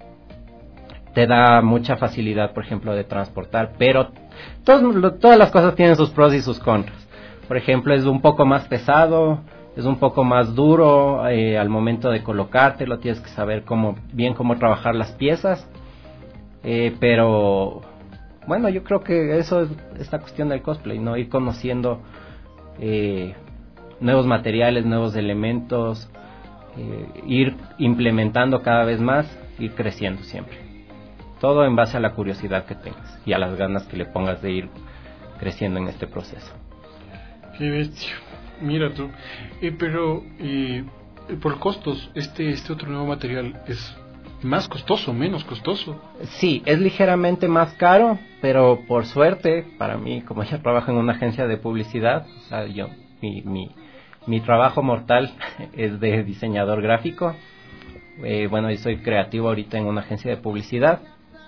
[SPEAKER 12] te da mucha facilidad, por ejemplo, de transportar, pero todos, todas las cosas tienen sus pros y sus contras. Por ejemplo, es un poco más pesado, es un poco más duro, eh, al momento de colocártelo tienes que saber cómo, bien cómo trabajar las piezas, eh, pero bueno, yo creo que eso es esta cuestión del cosplay, ¿no? Ir conociendo eh, nuevos materiales, nuevos elementos, eh, ir implementando cada vez más, ir creciendo siempre. Todo en base a la curiosidad que tengas y a las ganas que le pongas de ir creciendo en este proceso.
[SPEAKER 9] Qué bestia. Mira tú. Eh, pero eh, por costos, este este otro nuevo material es más costoso, menos costoso.
[SPEAKER 12] Sí, es ligeramente más caro, pero por suerte, para mí, como ya trabajo en una agencia de publicidad, o sea, yo, mi, mi, mi trabajo mortal es de diseñador gráfico. Eh, bueno, yo soy creativo ahorita en una agencia de publicidad.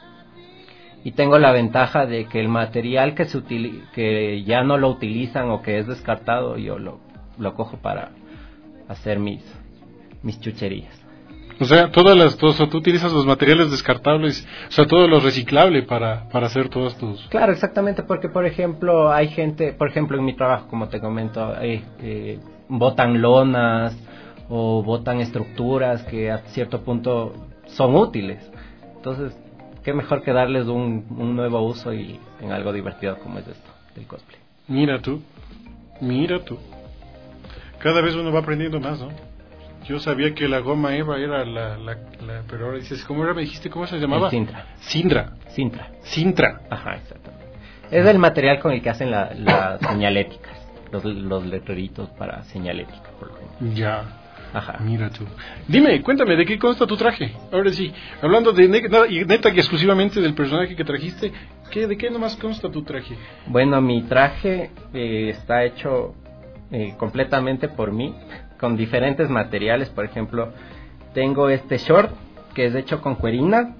[SPEAKER 12] Y tengo la ventaja de que el material que se utili- que ya no lo utilizan o que es descartado, yo lo, lo cojo para hacer mis, mis chucherías.
[SPEAKER 9] O sea, todas las, todo, o sea, tú utilizas los materiales descartables, o sea, todo lo reciclable para, para hacer todas tus...
[SPEAKER 12] Claro, exactamente, porque por ejemplo hay gente, por ejemplo en mi trabajo, como te comento, eh, eh, botan lonas o botan estructuras que a cierto punto son útiles. Entonces, qué mejor que darles un, un nuevo uso y en algo divertido como es esto, del cosplay.
[SPEAKER 9] Mira tú, mira tú. Cada vez uno va aprendiendo más, ¿no? Yo sabía que la goma eva era la, la, la pero ahora dices, ¿cómo era? Me dijiste, ¿cómo se llamaba?
[SPEAKER 12] El Sintra.
[SPEAKER 9] Sintra.
[SPEAKER 12] Sintra.
[SPEAKER 9] Sintra.
[SPEAKER 12] Ajá, exactamente. Es el material con el que hacen la, las señaléticas, los, los letreritos para señalética, por lo general.
[SPEAKER 9] Ya.
[SPEAKER 12] Ajá.
[SPEAKER 9] Mira tú. Dime, cuéntame, ¿de qué consta tu traje? Ahora sí, hablando de neta, neta y exclusivamente del personaje que trajiste, ¿qué, ¿de qué nomás consta tu traje?
[SPEAKER 12] Bueno, mi traje eh, está hecho eh, completamente por mí, con diferentes materiales. Por ejemplo, tengo este short que es hecho con cuerina.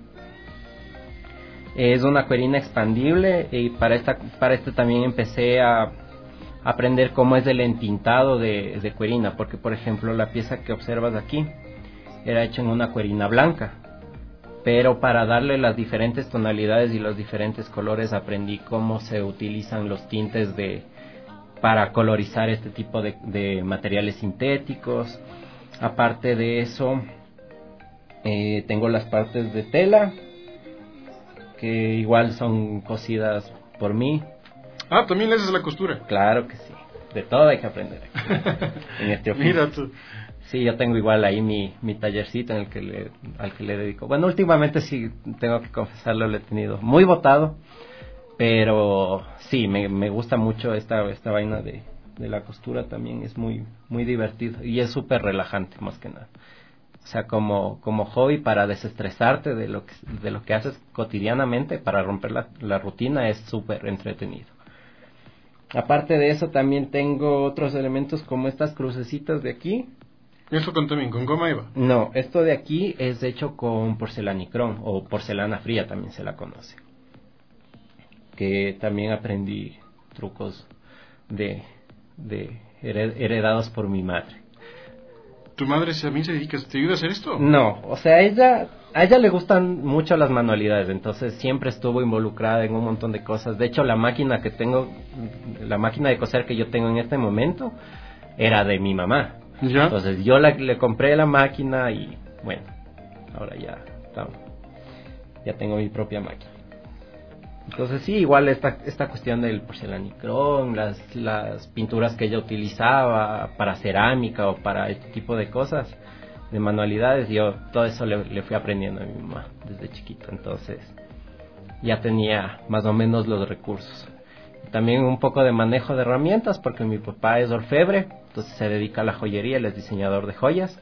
[SPEAKER 12] Es una cuerina expandible y para esta para este también empecé a aprender cómo es el entintado de, de cuerina, porque por ejemplo la pieza que observas aquí era hecha en una cuerina blanca, pero para darle las diferentes tonalidades y los diferentes colores aprendí cómo se utilizan los tintes de para colorizar este tipo de, de materiales sintéticos. Aparte de eso, eh, tengo las partes de tela que igual son cosidas por mí.
[SPEAKER 9] Ah, ¿también le haces la costura?
[SPEAKER 12] Claro que sí, de todo hay que aprender aquí, en este oficio.
[SPEAKER 9] Mira tú,
[SPEAKER 12] Sí, yo tengo igual ahí mi, mi tallercito en el que le, al que le dedico. Bueno, últimamente sí, tengo que confesarlo, lo he tenido muy botado, pero sí, me, me gusta mucho esta, esta vaina de, de la costura también, es muy, muy divertido y es súper relajante más que nada. O sea, como, como hobby para desestresarte de lo que, de lo que haces cotidianamente, para romper la, la rutina, es súper entretenido. Aparte de eso, también tengo otros elementos como estas crucecitas de aquí.
[SPEAKER 9] ¿Eso con también, con goma eva?
[SPEAKER 12] No, esto de aquí es hecho con porcelanicrón, o porcelana fría también se la conoce. Que también aprendí trucos de, de heredados por mi madre.
[SPEAKER 9] ¿Tu madre también se dedica, te ayuda a hacer esto?
[SPEAKER 12] No, o sea, ella, a ella le gustan mucho las manualidades, entonces siempre estuvo involucrada en un montón de cosas. De hecho, la máquina que tengo, la máquina de coser que yo tengo en este momento, era de mi mamá. ¿Ya? Entonces yo la, le compré la máquina y bueno, ahora ya está, ya tengo mi propia máquina. Entonces sí, igual esta, esta cuestión del porcelanicrón, las, las pinturas que ella utilizaba para cerámica o para este tipo de cosas, de manualidades, yo todo eso le, le fui aprendiendo a mi mamá desde chiquito, entonces ya tenía más o menos los recursos. También un poco de manejo de herramientas, porque mi papá es orfebre, entonces se dedica a la joyería, él es diseñador de joyas.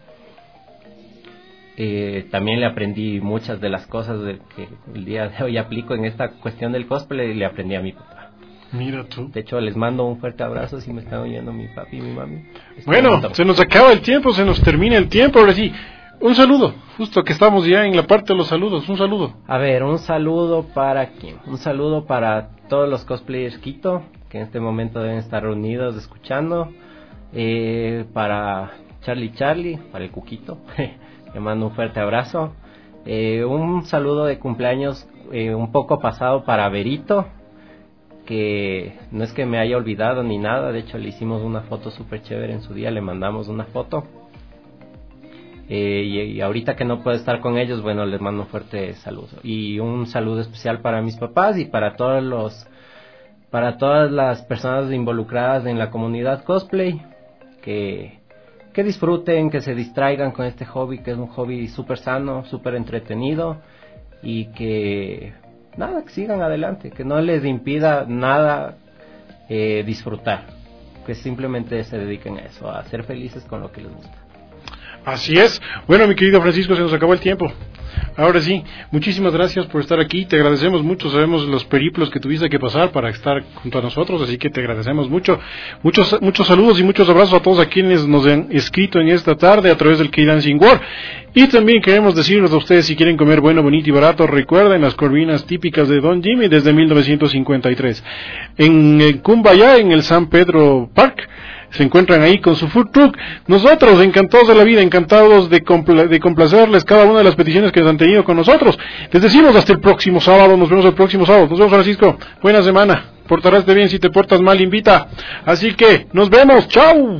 [SPEAKER 12] Eh, también le aprendí muchas de las cosas de que el día de hoy aplico en esta cuestión del cosplay, le aprendí a mi papá.
[SPEAKER 9] Mira tú.
[SPEAKER 12] De hecho, les mando un fuerte abrazo si me están oyendo mi papi y mi mami. Estoy
[SPEAKER 9] bueno,
[SPEAKER 12] contento.
[SPEAKER 9] Se nos acaba el tiempo, se nos termina el tiempo, ahora sí. Un saludo, justo que estamos ya en la parte de los saludos, un saludo.
[SPEAKER 12] A ver, un saludo para quién, un saludo para todos los cosplayers Quito, que en este momento deben estar reunidos escuchando, eh, para Charlie Charlie, para el Cuquito, le mando un fuerte abrazo, eh, un saludo de cumpleaños eh, un poco pasado para Berito, que no es que me haya olvidado ni nada, de hecho le hicimos una foto súper chévere en su día, le mandamos una foto. Eh, y, y ahorita que no puedo estar con ellos, bueno, les mando un fuerte saludo y un saludo especial para mis papás y para todos los para todas las personas involucradas en la comunidad cosplay, que que disfruten, que se distraigan con este hobby, que es un hobby súper sano, súper entretenido, y que nada, que sigan adelante, que no les impida nada eh, disfrutar, que simplemente se dediquen a eso, a ser felices con lo que les gusta.
[SPEAKER 9] Así es. Bueno, mi querido Francisco, se nos acabó el tiempo. Ahora sí, muchísimas gracias por estar aquí. Te agradecemos mucho. Sabemos los periplos que tuviste que pasar para estar junto a nosotros, así que te agradecemos mucho. Muchos muchos saludos y muchos abrazos a todos a quienes nos han escrito en esta tarde a través del K-Dancing World. Y también queremos decirles a ustedes, si quieren comer bueno, bonito y barato, recuerden las corvinas típicas de Don Jimmy desde mil novecientos cincuenta y tres. En, en Cumbayá, en el San Pedro Park, se encuentran ahí con su food truck. Nosotros, encantados de la vida, encantados de, compla- de complacerles cada una de las peticiones que han tenido con nosotros. Les decimos hasta el próximo sábado, nos vemos el próximo sábado. Nos vemos, Francisco, buena semana. Portarás bien, si te portas mal, invita. Así que, nos vemos, chao.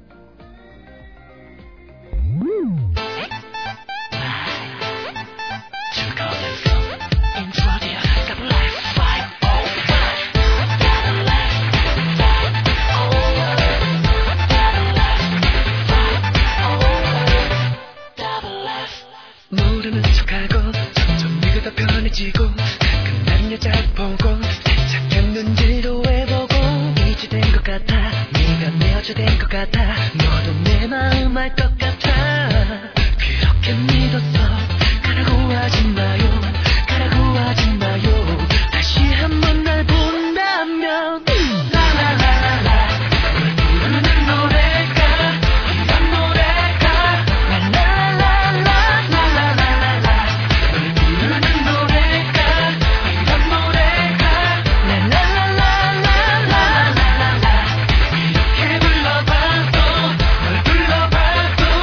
[SPEAKER 10] 모르는 척하고 점점 네가 더 편해지고 끝난 여자 보고 시작했는지도 해보고 이제 된 것 같아 네가 내 여자 된 것 같아 너도 내 마음 알 것 같아 그렇게 믿었어 가라고 하지 마요 가라고 하지 마요 다시 한번 날 본다면 라라라라라 널 부르는 노래가 이런 노래가 라라라라 이렇게 불러봐도 널 불러봐도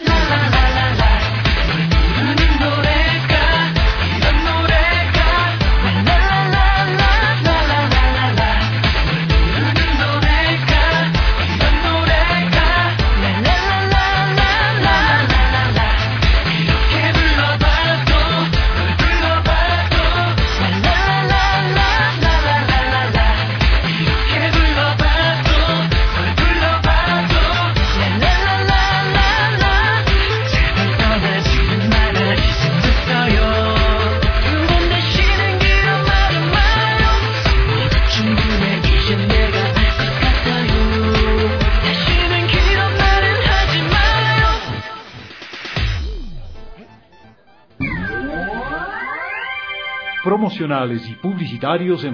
[SPEAKER 7] Promocionales y publicitarios en